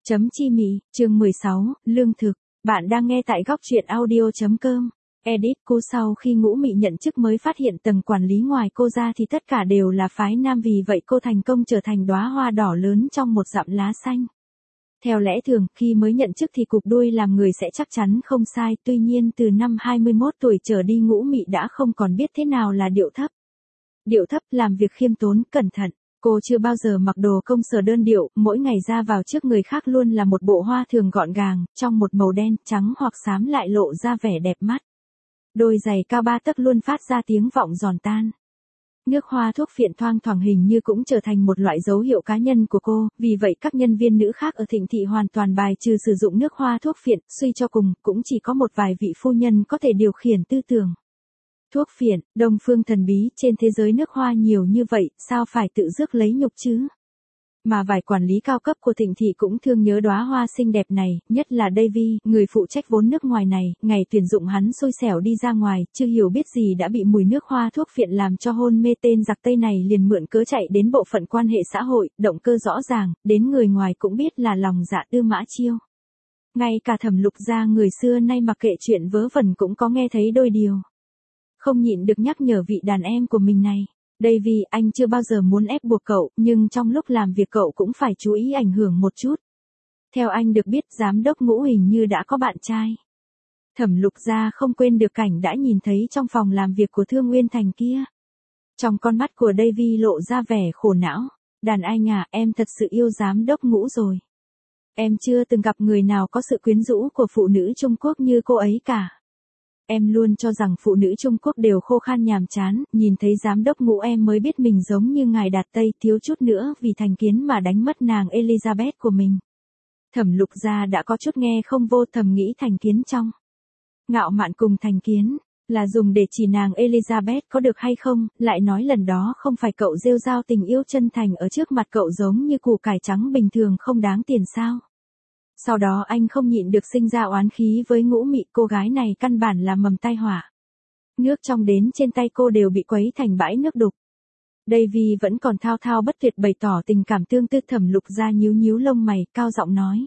Chấm chi mị, chương 16, lương thực. Bạn đang nghe tại góc truyện audio.com. Edit cô sau khi Ngũ Mị nhận chức mới phát hiện tầng quản lý ngoài cô ra thì tất cả đều là phái nam, vì vậy cô thành công trở thành đóa hoa đỏ lớn trong một dặm lá xanh. Theo lẽ thường, khi mới nhận chức thì cụp đuôi làm người sẽ chắc chắn không sai, tuy nhiên từ năm 21 tuổi trở đi Ngũ Mị đã không còn biết thế nào là điệu thấp. Điệu thấp, làm việc khiêm tốn, cẩn thận. Cô chưa bao giờ mặc đồ công sở đơn điệu, mỗi ngày ra vào trước người khác luôn là một bộ hoa thường gọn gàng, trong một màu đen, trắng hoặc xám lại lộ ra vẻ đẹp mắt. Đôi giày cao 3 tấc luôn phát ra tiếng vọng giòn tan. Nước hoa thuốc phiện thoang thoảng hình như cũng trở thành một loại dấu hiệu cá nhân của cô, vì vậy các nhân viên nữ khác ở Thịnh Thị hoàn toàn bài trừ sử dụng nước hoa thuốc phiện, suy cho cùng, cũng chỉ có một vài vị phu nhân có thể điều khiển tư tưởng. Thuốc phiện, đông phương thần bí, trên thế giới nước hoa nhiều như vậy, sao phải tự rước lấy nhục chứ? Mà vài quản lý cao cấp của Thịnh Thị cũng thương nhớ đóa hoa xinh đẹp này, nhất là Davy, người phụ trách vốn nước ngoài này, ngày tuyển dụng hắn xui xẻo đi ra ngoài, chưa hiểu biết gì đã bị mùi nước hoa thuốc phiện làm cho hôn mê, tên giặc Tây này liền mượn cớ chạy đến bộ phận quan hệ xã hội, động cơ rõ ràng, đến người ngoài cũng biết là lòng dạ Tư Mã Chiêu. Ngay cả Thẩm Lục gia người xưa nay mặc kệ chuyện vớ vẩn cũng có nghe thấy đôi điều. Không nhịn được nhắc nhở vị đàn em của mình này. Davy, anh chưa bao giờ muốn ép buộc cậu, nhưng trong lúc làm việc cậu cũng phải chú ý ảnh hưởng một chút. Theo anh được biết, giám đốc Ngũ hình như đã có bạn trai. Thẩm Lục gia không quên được cảnh đã nhìn thấy trong phòng làm việc của Thương Nguyên Thành kia. Trong con mắt của Davy lộ ra vẻ khổ não. Đàn anh à, em thật sự yêu giám đốc Ngũ rồi. Em chưa từng gặp người nào có sự quyến rũ của phụ nữ Trung Quốc như cô ấy cả. Em luôn cho rằng phụ nữ Trung Quốc đều khô khan nhàm chán, nhìn thấy giám đốc Ngũ em mới biết mình giống như ngài Đạt Tây, thiếu chút nữa vì thành kiến mà đánh mất nàng Elizabeth của mình. Thẩm Lục gia đã có chút nghe không vô, thầm nghĩ thành kiến trong. Ngạo mạn cùng thành kiến, là dùng để chỉ nàng Elizabeth có được hay không, lại nói lần đó không phải cậu rêu rao tình yêu chân thành ở trước mặt cậu giống như củ cải trắng bình thường không đáng tiền sao. Sau đó anh không nhịn được sinh ra oán khí với Ngũ Mị, cô gái này căn bản là mầm tai họa. Nước trong đến trên tay cô đều bị quấy thành bãi nước đục. Davy vẫn còn thao thao bất tuyệt bày tỏ tình cảm tương tư. Thẩm Lục gia nhíu nhíu lông mày, cao giọng nói.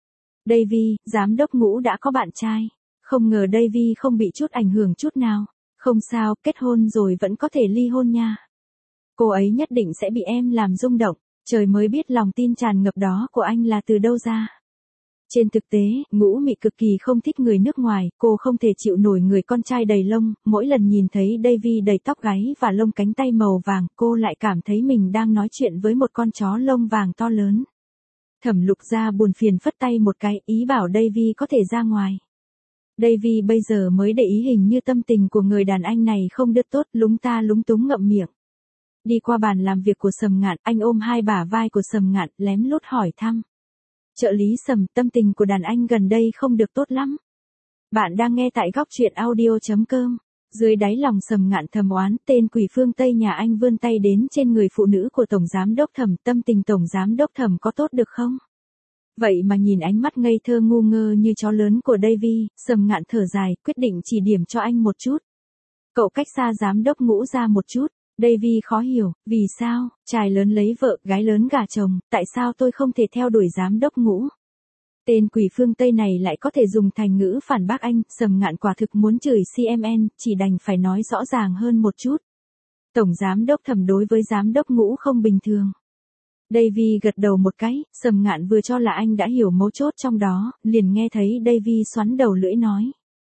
Davy, giám đốc Ngũ đã có bạn trai. Không ngờ Davy không bị chút ảnh hưởng chút nào. Không sao, kết hôn rồi vẫn có thể ly hôn nha. Cô ấy nhất định sẽ bị em làm rung động, trời mới biết lòng tin tràn ngập đó của anh là từ đâu ra. Trên thực tế, Ngũ Mị cực kỳ không thích người nước ngoài, cô không thể chịu nổi người con trai đầy lông, mỗi lần nhìn thấy Davy đầy tóc gáy và lông cánh tay màu vàng, cô lại cảm thấy mình đang nói chuyện với một con chó lông vàng to lớn. Thẩm Lục gia buồn phiền phất tay một cái, ý bảo Davy có thể ra ngoài. Davy bây giờ mới để ý hình như tâm tình của người đàn anh này không được tốt, lúng ta lúng túng ngậm miệng. Đi qua bàn làm việc của Sầm Ngạn, anh ôm hai bả vai của Sầm Ngạn, lén lút hỏi thăm. Trợ lý Sầm, tâm tình của đàn anh gần đây không được tốt lắm. Bạn đang nghe tại góc truyện audio.com. Dưới đáy lòng Sầm Ngạn thầm oán, tên quỷ phương Tây nhà anh vươn tay đến trên người phụ nữ của Tổng Giám Đốc Thẩm, tâm tình Tổng Giám Đốc Thẩm có tốt được không? Vậy mà nhìn ánh mắt ngây thơ ngu ngơ như chó lớn của Davy, Sầm Ngạn thở dài, quyết định chỉ điểm cho anh một chút. Cậu cách xa Giám Đốc Ngũ ra một chút. Davy khó hiểu, vì sao, trai lớn lấy vợ, gái lớn gả chồng, tại sao tôi không thể theo đuổi giám đốc Ngũ? Tên quỷ phương Tây này lại có thể dùng thành ngữ phản bác anh, Sầm Ngạn quả thực muốn chửi CMN, chỉ đành phải nói rõ ràng hơn một chút. Tổng giám đốc Thẩm đối với giám đốc Ngũ không bình thường. Davy gật đầu một cái, Sầm Ngạn vừa cho là anh đã hiểu mấu chốt trong đó, liền nghe thấy Davy xoắn đầu lưỡi nói.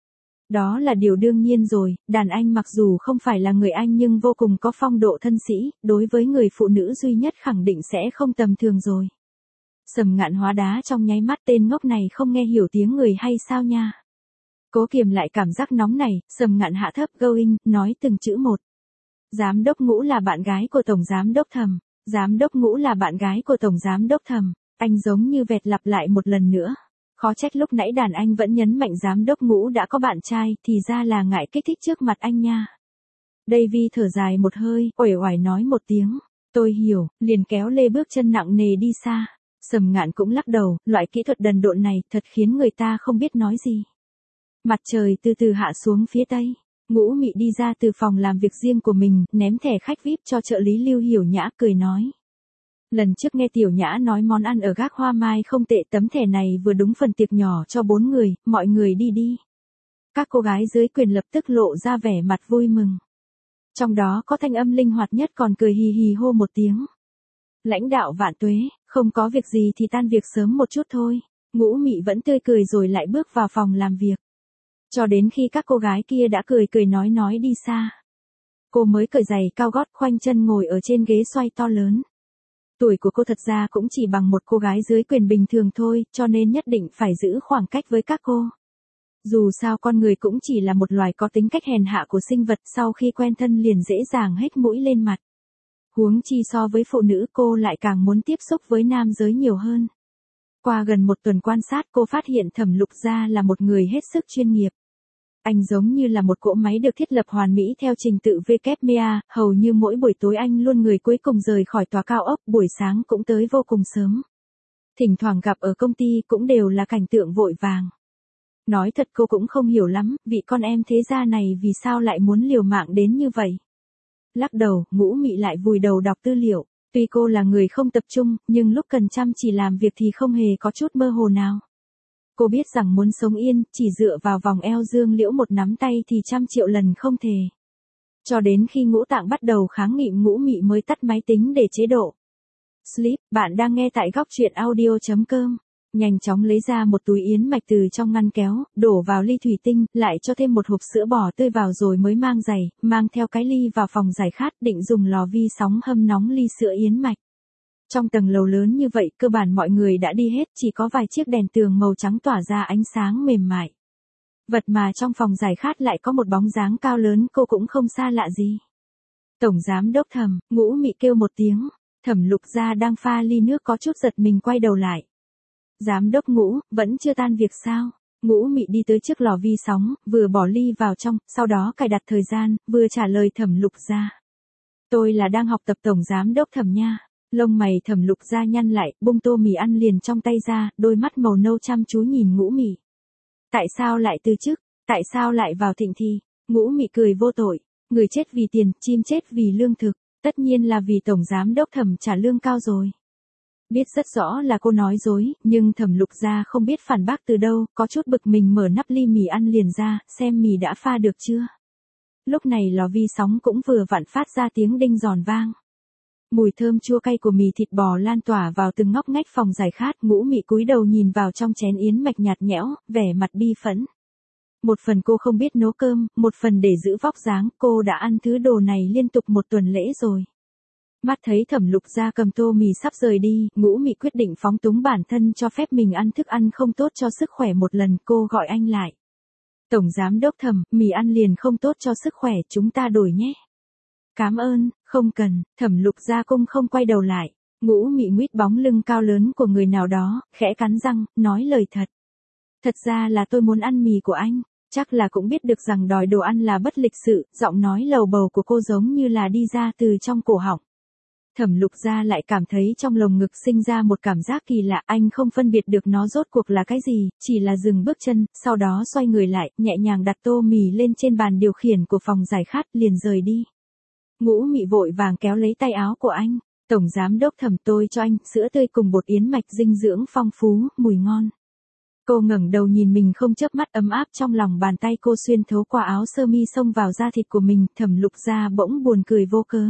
Đó là điều đương nhiên rồi, đàn anh mặc dù không phải là người Anh nhưng vô cùng có phong độ thân sĩ, đối với người phụ nữ duy nhất khẳng định sẽ không tầm thường rồi. Sầm Ngạn hóa đá trong nháy mắt, tên ngốc này không nghe hiểu tiếng người hay sao nha. Cố kiềm lại cảm giác nóng này, Sầm Ngạn hạ thấp going, nói từng chữ một. Giám đốc Ngũ là bạn gái của Tổng Giám Đốc Thẩm. Giám đốc Ngũ là bạn gái của Tổng Giám Đốc Thẩm. Anh giống như vẹt lặp lại một lần nữa. Khó trách lúc nãy đàn anh vẫn nhấn mạnh giám đốc Ngũ đã có bạn trai, thì ra là ngại kích thích trước mặt anh nha. Davy thở dài một hơi, uể oải nói một tiếng. Tôi hiểu, liền kéo lê bước chân nặng nề đi xa. Sầm Ngạn cũng lắc đầu, loại kỹ thuật đần độn này thật khiến người ta không biết nói gì. Mặt trời từ từ hạ xuống phía tây. Ngũ Mị đi ra từ phòng làm việc riêng của mình, ném thẻ khách VIP cho trợ lý Lưu Hiểu Nhã, cười nói. Lần trước nghe Tiểu Nhã nói món ăn ở gác Hoa Mai không tệ, tấm thẻ này vừa đúng phần tiệc nhỏ cho 4 người, mọi người đi đi. Các cô gái dưới quyền lập tức lộ ra vẻ mặt vui mừng. Trong đó có thanh âm linh hoạt nhất còn cười hì hì hô một tiếng. Lãnh đạo vạn tuế, không có việc gì thì tan việc sớm một chút thôi. Ngũ Mị vẫn tươi cười rồi lại bước vào phòng làm việc. Cho đến khi các cô gái kia đã cười cười nói đi xa. Cô mới cởi giày cao gót khoanh chân ngồi ở trên ghế xoay to lớn. Tuổi của cô thật ra cũng chỉ bằng một cô gái dưới quyền bình thường thôi, cho nên nhất định phải giữ khoảng cách với các cô. Dù sao con người cũng chỉ là một loài có tính cách hèn hạ của sinh vật, sau khi quen thân liền dễ dàng hết mũi lên mặt. Huống chi so với phụ nữ cô lại càng muốn tiếp xúc với nam giới nhiều hơn. Qua gần một tuần quan sát cô phát hiện Thẩm Lục Gia là một người hết sức chuyên nghiệp. Anh giống như là một cỗ máy được thiết lập hoàn mỹ theo trình tự WMA, hầu như mỗi buổi tối anh luôn người cuối cùng rời khỏi tòa cao ốc, buổi sáng cũng tới vô cùng sớm. Thỉnh thoảng gặp ở công ty cũng đều là cảnh tượng vội vàng. Nói thật cô cũng không hiểu lắm, vị con em thế gia này vì sao lại muốn liều mạng đến như vậy. Lắc đầu, Ngũ Mị lại vùi đầu đọc tư liệu. Tuy cô là người không tập trung, nhưng lúc cần chăm chỉ làm việc thì không hề có chút mơ hồ nào. Cô biết rằng muốn sống yên, chỉ dựa vào vòng eo Dương Liễu một nắm tay thì 100 triệu lần không thể. Cho đến khi ngũ tạng bắt đầu kháng nghị, Ngũ Mị mới tắt máy tính để chế độ sleep. Bạn đang nghe tại góc truyện audio.com. Nhanh chóng lấy ra một túi yến mạch từ trong ngăn kéo, đổ vào ly thủy tinh, lại cho thêm một hộp sữa bò tươi vào rồi mới mang giày, mang theo cái ly vào phòng giải khát, định dùng lò vi sóng hâm nóng ly sữa yến mạch. Trong tầng lầu lớn như vậy, cơ bản mọi người đã đi hết, chỉ có vài chiếc đèn tường màu trắng tỏa ra ánh sáng mềm mại. Vật mà trong phòng giải khát lại có một bóng dáng cao lớn, cô cũng không xa lạ gì. Tổng giám đốc Thẩm, Ngũ Mị kêu một tiếng. Thẩm Lục Gia đang pha ly nước có chút giật mình quay đầu lại. Giám đốc Ngũ, vẫn chưa tan việc sao? Ngũ Mị đi tới trước lò vi sóng, vừa bỏ ly vào trong, sau đó cài đặt thời gian, vừa trả lời Thẩm Lục Gia. Tôi là đang học tập tổng giám đốc Thẩm nha. Lông mày Thẩm Lục Gia nhăn lại, bung tô mì ăn liền trong tay ra, đôi mắt màu nâu chăm chú nhìn Ngũ Mị. Tại sao lại từ chức? Tại sao lại vào Thịnh Thị? Ngũ Mị cười vô tội. Người chết vì tiền, chim chết vì lương thực. Tất nhiên là vì tổng giám đốc Thẩm trả lương cao rồi. Biết rất rõ là cô nói dối, nhưng Thẩm Lục Gia không biết phản bác từ đâu, có chút bực mình mở nắp ly mì ăn liền ra, xem mì đã pha được chưa. Lúc này lò vi sóng cũng vừa vặn phát ra tiếng đinh giòn vang. Mùi thơm chua cay của mì thịt bò lan tỏa vào từng ngóc ngách phòng giải khát. Ngũ Mị cúi đầu nhìn vào trong chén yến mạch nhạt nhẽo, vẻ mặt bi phẫn. Một phần cô không biết nấu cơm, một phần để giữ vóc dáng, cô đã ăn thứ đồ này liên tục một tuần lễ rồi. Mắt thấy Thẩm Lục Gia cầm tô mì sắp rời đi, Ngũ Mị quyết định phóng túng bản thân cho phép mình ăn thức ăn không tốt cho sức khỏe một lần. Cô gọi anh lại. Tổng giám đốc Thẩm, mì ăn liền không tốt cho sức khỏe, chúng ta đổi nhé. Cảm ơn, không cần. Thẩm Lục Gia cũng không quay đầu lại. Ngũ Mị nguyết bóng lưng cao lớn của người nào đó, khẽ cắn răng, nói lời thật. Thật ra là tôi muốn ăn mì của anh. Chắc là cũng biết được rằng đòi đồ ăn là bất lịch sự, giọng nói lầu bầu của cô giống như là đi ra từ trong cổ họng. Thẩm Lục Gia lại cảm thấy trong lồng ngực sinh ra một cảm giác kỳ lạ, anh không phân biệt được nó rốt cuộc là cái gì, chỉ là dừng bước chân, sau đó xoay người lại, nhẹ nhàng đặt tô mì lên trên bàn điều khiển của phòng giải khát, liền rời đi. Ngũ Mị vội vàng kéo lấy tay áo của anh. Tổng giám đốc Thẩm, tôi cho anh sữa tươi cùng bột yến mạch dinh dưỡng phong phú, mùi ngon. Cô ngẩng đầu nhìn mình không chớp mắt, ấm áp trong lòng bàn tay cô xuyên thấu qua áo sơ mi xông vào da thịt của mình. Thẩm Lục Gia bỗng buồn cười vô cớ.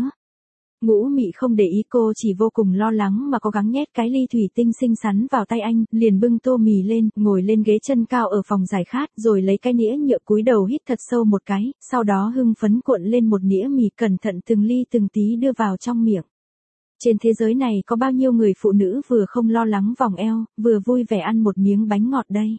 Ngũ Mị không để ý cô, chỉ vô cùng lo lắng mà cố gắng nhét cái ly thủy tinh xinh xắn vào tay anh, liền bưng tô mì lên, ngồi lên ghế chân cao ở phòng giải khát, rồi lấy cái nĩa nhựa cúi đầu hít thật sâu một cái, sau đó hưng phấn cuộn lên một nĩa mì, cẩn thận từng ly từng tí đưa vào trong miệng. Trên thế giới này có bao nhiêu người phụ nữ vừa không lo lắng vòng eo, vừa vui vẻ ăn một miếng bánh ngọt đây.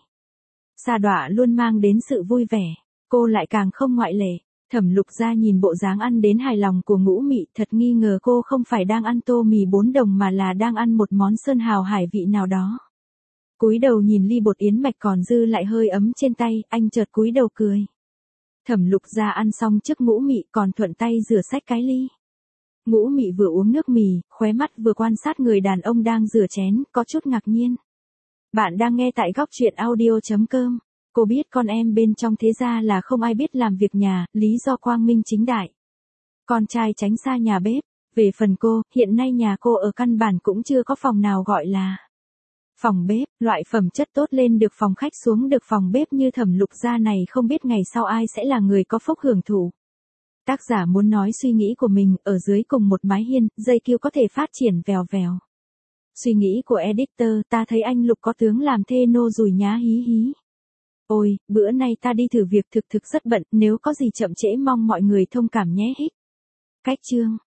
Sa đọa luôn mang đến sự vui vẻ, cô lại càng không ngoại lệ. Thẩm Lục Gia nhìn bộ dáng ăn đến hài lòng của Ngũ Mị, thật nghi ngờ cô không phải đang ăn tô mì 4 đồng mà là đang ăn một món sơn hào hải vị nào đó. Cúi đầu nhìn ly bột yến mạch còn dư lại hơi ấm trên tay, anh chợt cúi đầu cười. Thẩm Lục Gia ăn xong trước Ngũ Mị còn thuận tay rửa sạch cái ly. Ngũ Mị vừa uống nước mì, khóe mắt vừa quan sát người đàn ông đang rửa chén, có chút ngạc nhiên. Bạn đang nghe tại góc truyện audio.com. Cô biết con em bên trong thế gia là không ai biết làm việc nhà, lý do quang minh chính đại. Con trai tránh xa nhà bếp, Về phần cô, hiện nay nhà cô ở căn bản cũng chưa có phòng nào gọi là phòng bếp, loại phẩm chất tốt lên được phòng khách xuống được phòng bếp như Thẩm Lục gia này không biết ngày sau ai sẽ là người có phúc hưởng thụ. Tác giả muốn nói suy nghĩ của mình, ở dưới cùng một mái hiên, dây cừu có thể phát triển vèo vèo. Suy nghĩ của editor, ta thấy anh Lục có tướng làm thê nô rùi nhá hí hí. Ôi, bữa nay ta đi thử việc thực rất bận, nếu có gì chậm trễ mong mọi người thông cảm nhé hích. Cách chương